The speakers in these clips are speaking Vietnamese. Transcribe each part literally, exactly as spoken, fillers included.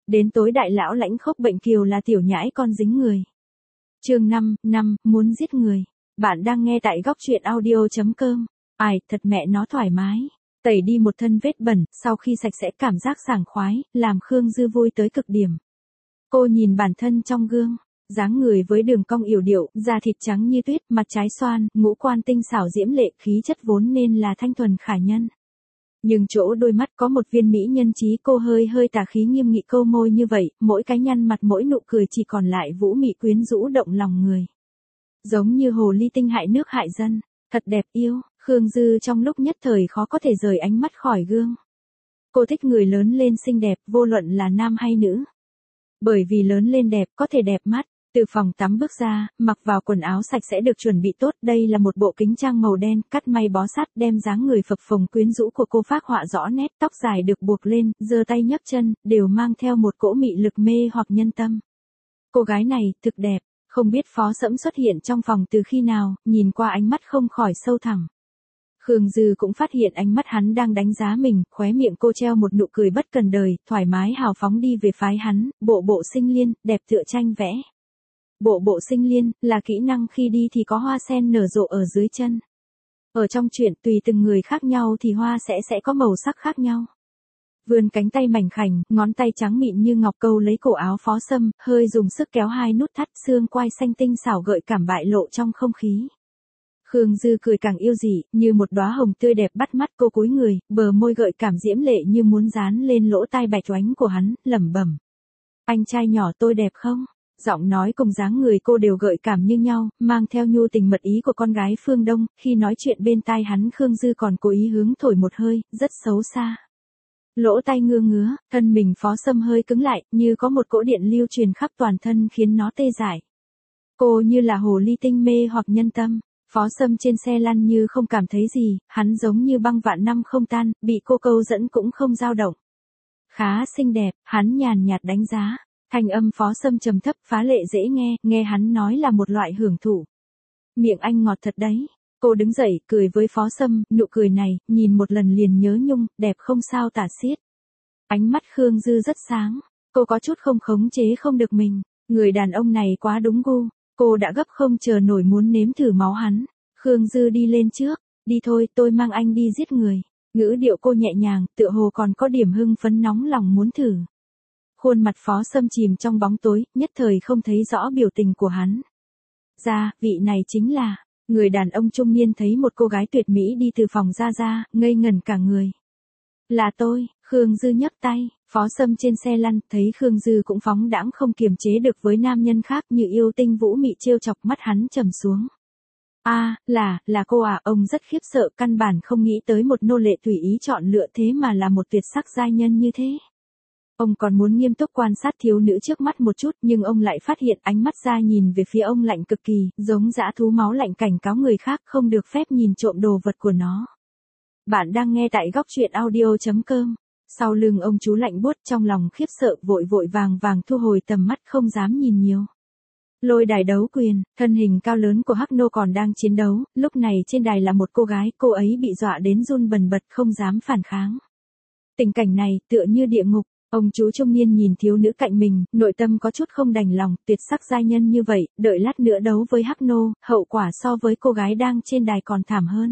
đến tối đại lão lãnh khốc bệnh kiều là tiểu nhãi con dính người. Chương năm, năm, muốn giết người. Bạn đang nghe tại góc truyện audio chấm com. Ai, thật mẹ nó thoải mái. Tẩy đi một thân vết bẩn, sau khi sạch sẽ cảm giác sảng khoái, làm Khương Dư vui tới cực điểm. Cô nhìn bản thân trong gương, dáng người với đường cong yểu điệu, da thịt trắng như tuyết, mặt trái xoan, ngũ quan tinh xảo diễm lệ, khí chất vốn nên là thanh thuần khả nhân. Nhưng chỗ đôi mắt có một viên mỹ nhân trí, cô hơi hơi tà khí nghiêm nghị câu môi như vậy, mỗi cái nhăn mặt mỗi nụ cười chỉ còn lại vũ mị quyến rũ động lòng người. Giống như hồ ly tinh hại nước hại dân, thật đẹp yêu, Khương Dư trong lúc nhất thời khó có thể rời ánh mắt khỏi gương. Cô thích người lớn lên xinh đẹp, vô luận là nam hay nữ. Bởi vì lớn lên đẹp có thể đẹp mắt. Từ phòng tắm bước ra, mặc vào quần áo sạch sẽ được chuẩn bị tốt, đây là một bộ kính trang màu đen, cắt may bó sát, đem dáng người phập phồng quyến rũ của cô phác họa rõ nét, tóc dài được buộc lên, giơ tay nhấc chân, đều mang theo một cỗ mị lực mê hoặc nhân tâm. Cô gái này, thực đẹp, không biết Phó Sẫm xuất hiện trong phòng từ khi nào, nhìn qua ánh mắt không khỏi sâu thẳm. Khương Dư cũng phát hiện ánh mắt hắn đang đánh giá mình, khóe miệng cô treo một nụ cười bất cần đời, thoải mái hào phóng đi về phái hắn, bộ bộ sinh liên, đẹp tựa tranh vẽ. Bộ bộ sinh liên, là kỹ năng khi đi thì có hoa sen nở rộ ở dưới chân. Ở trong chuyện tùy từng người khác nhau thì hoa sẽ sẽ có màu sắc khác nhau. Vươn cánh tay mảnh khảnh, ngón tay trắng mịn như ngọc câu lấy cổ áo Phó Sâm, hơi dùng sức kéo hai nút thắt, xương quai xanh tinh xảo gợi cảm bại lộ trong không khí. Khương Dư cười càng yêu dị, như một đóa hồng tươi đẹp bắt mắt, cô cúi người, bờ môi gợi cảm diễm lệ như muốn dán lên lỗ tai bạch oánh của hắn, lẩm bẩm. Anh trai nhỏ tôi đẹp không? Giọng nói cùng dáng người cô đều gợi cảm như nhau, mang theo nhu tình mật ý của con gái phương Đông, khi nói chuyện bên tai hắn Khương Dư còn cố ý hướng thổi một hơi, rất xấu xa. Lỗ tai ngứa ngứa, thân mình Phó Sâm hơi cứng lại, như có một cỗ điện lưu truyền khắp toàn thân khiến nó tê dại. Cô như là hồ ly tinh mê hoặc nhân tâm. Phó Sâm trên xe lăn như không cảm thấy gì, hắn giống như băng vạn năm không tan, bị cô câu dẫn cũng không dao động. Khá xinh đẹp, hắn nhàn nhạt đánh giá. Thanh âm Phó Sâm trầm thấp phá lệ dễ nghe, nghe hắn nói là một loại hưởng thụ. Miệng anh ngọt thật đấy. Cô đứng dậy, cười với Phó Sâm, nụ cười này, nhìn một lần liền nhớ nhung, đẹp không sao tả xiết. Ánh mắt Khương Dư rất sáng, cô có chút không khống chế không được mình, người đàn ông này quá đúng gu, cô đã gấp không chờ nổi muốn nếm thử máu hắn. Khương Dư đi lên trước, đi thôi tôi mang anh đi giết người, ngữ điệu cô nhẹ nhàng, tựa hồ còn có điểm hưng phấn nóng lòng muốn thử. Khuôn mặt Phó Sâm chìm trong bóng tối, nhất thời không thấy rõ biểu tình của hắn. Ra, vị này chính là, người đàn ông trung niên thấy một cô gái tuyệt mỹ đi từ phòng ra ra, ngây ngẩn cả người. Là tôi, Khương Dư nhấc tay, Phó Sâm trên xe lăn, thấy Khương Dư cũng phóng đãng không kiềm chế được với nam nhân khác như yêu tinh vũ mị trêu chọc, mắt hắn trầm xuống. A, à, là, là cô à, ông rất khiếp sợ, căn bản không nghĩ tới một nô lệ tùy ý chọn lựa thế mà là một tuyệt sắc giai nhân như thế. Ông còn muốn nghiêm túc quan sát thiếu nữ trước mắt một chút, nhưng ông lại phát hiện ánh mắt ra nhìn về phía ông lạnh cực kỳ, giống dã thú máu lạnh cảnh cáo người khác không được phép nhìn trộm đồ vật của nó. Bạn đang nghe tại góc truyện audio chấm com. Sau lưng ông chú lạnh buốt, trong lòng khiếp sợ, vội vội vàng vàng thu hồi tầm mắt không dám nhìn nhiều. Lôi đài đấu quyền, thân hình cao lớn của Hắc Nô còn đang chiến đấu, lúc này trên đài là một cô gái, cô ấy bị dọa đến run bần bật không dám phản kháng. Tình cảnh này tựa như địa ngục. Ông chú trung niên nhìn thiếu nữ cạnh mình, nội tâm có chút không đành lòng, tuyệt sắc giai nhân như vậy, đợi lát nữa đấu với Hắc Nô, hậu quả so với cô gái đang trên đài còn thảm hơn.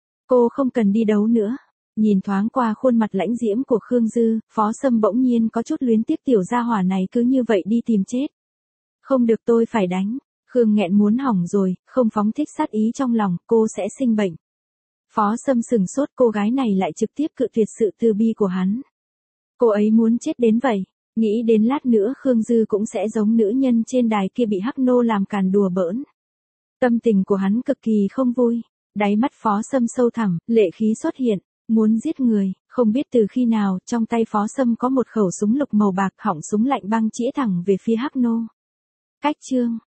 Cô không cần đi đấu nữa. Nhìn thoáng qua khuôn mặt lãnh diễm của Khương Dư, Phó Sâm bỗng nhiên có chút luyến tiếc tiểu gia hỏa này cứ như vậy đi tìm chết. Không được, tôi phải đánh. Khương nghẹn muốn hỏng rồi, không phóng thích sát ý trong lòng, cô sẽ sinh bệnh. Phó Sâm sừng sốt, cô gái này lại trực tiếp cự tuyệt sự từ bi của hắn. Cô ấy muốn chết đến vậy, nghĩ đến lát nữa Khương Dư cũng sẽ giống nữ nhân trên đài kia bị Hắc Nô làm càn đùa bỡn. Tâm tình của hắn cực kỳ không vui, đáy mắt Phó Sâm sâu thẳm, lệ khí xuất hiện, muốn giết người, không biết từ khi nào, trong tay Phó Sâm có một khẩu súng lục màu bạc, họng súng lạnh băng chĩa thẳng về phía Hắc Nô. Cách chương,